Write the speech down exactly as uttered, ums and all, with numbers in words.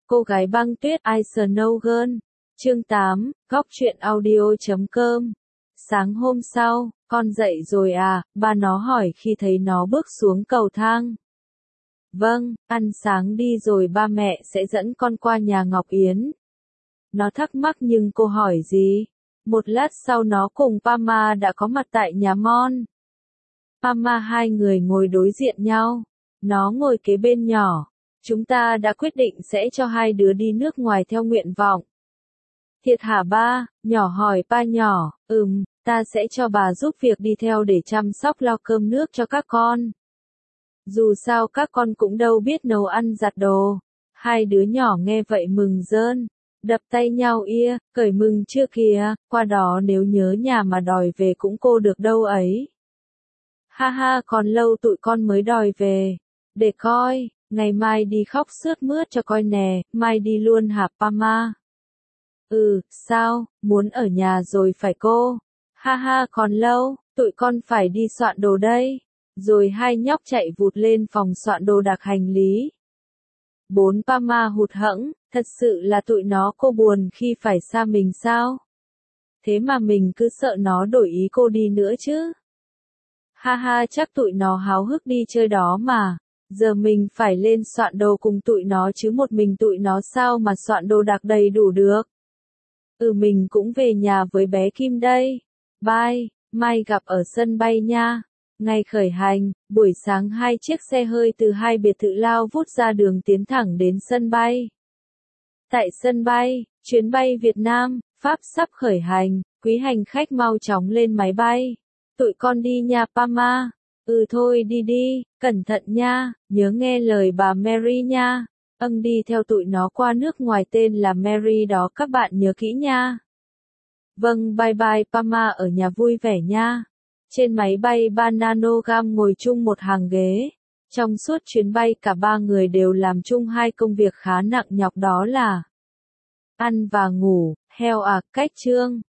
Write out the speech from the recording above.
Cô gái băng tuyết I Snow Girl. Chương tám, góc truyện audio chấm com. Sáng hôm sau, con dậy rồi à, ba nó hỏi khi thấy nó bước xuống cầu thang. Vâng, ăn sáng đi rồi ba mẹ sẽ dẫn con qua nhà Ngọc Yến. Nó thắc mắc nhưng cô hỏi gì? Một lát sau nó cùng Pama đã có mặt tại nhà Mon. Pama hai người ngồi đối diện nhau. Nó ngồi kế bên nhỏ. Chúng ta đã quyết định sẽ cho hai đứa đi nước ngoài theo nguyện vọng. Thiệt hả ba? Nhỏ hỏi ba nhỏ. Ừm, ta sẽ cho bà giúp việc đi theo để chăm sóc lo cơm nước cho các con. Dù sao các con cũng đâu biết nấu ăn giặt đồ. Hai đứa nhỏ nghe vậy mừng rơn. Đập tay nhau ia, cởi mừng chưa kìa, qua đó nếu nhớ nhà mà đòi về cũng cô được đâu ấy. Ha ha, còn lâu tụi con mới đòi về. Để coi, ngày mai đi khóc sướt mướt cho coi nè, mai đi luôn hả Pama? Ừ, sao, muốn ở nhà rồi phải cô? Ha ha, còn lâu, tụi con phải đi soạn đồ đây. Rồi hai nhóc chạy vụt lên phòng soạn đồ đạc hành lý. Bốn Pama hụt hẫng, thật sự là tụi nó cô buồn khi phải xa mình sao? Thế mà mình cứ sợ nó đổi ý cô đi nữa chứ. Ha ha, chắc tụi nó háo hức đi chơi đó mà. Giờ mình phải lên soạn đồ cùng tụi nó chứ một mình tụi nó sao mà soạn đồ đạc đầy đủ được. Ừ, mình cũng về nhà với bé Kim đây. Bye, mai gặp ở sân bay nha. Ngày khởi hành, buổi sáng hai chiếc xe hơi từ hai biệt thự lao vút ra đường tiến thẳng đến sân bay. Tại sân bay, chuyến bay Việt Nam, Pháp sắp khởi hành, quý hành khách mau chóng lên máy bay. Tụi con đi nha Pama. Ừ thôi đi đi, cẩn thận nha, nhớ nghe lời bà Mary nha. Âng, đi theo tụi nó qua nước ngoài tên là Mary đó các bạn nhớ kỹ nha. Vâng, bye bye Pama, ở nhà vui vẻ nha. Trên máy bay ba nanogam ngồi chung một hàng ghế. Trong suốt chuyến bay cả ba người đều làm chung hai công việc khá nặng nhọc, đó là ăn và ngủ, heo à, cách chương.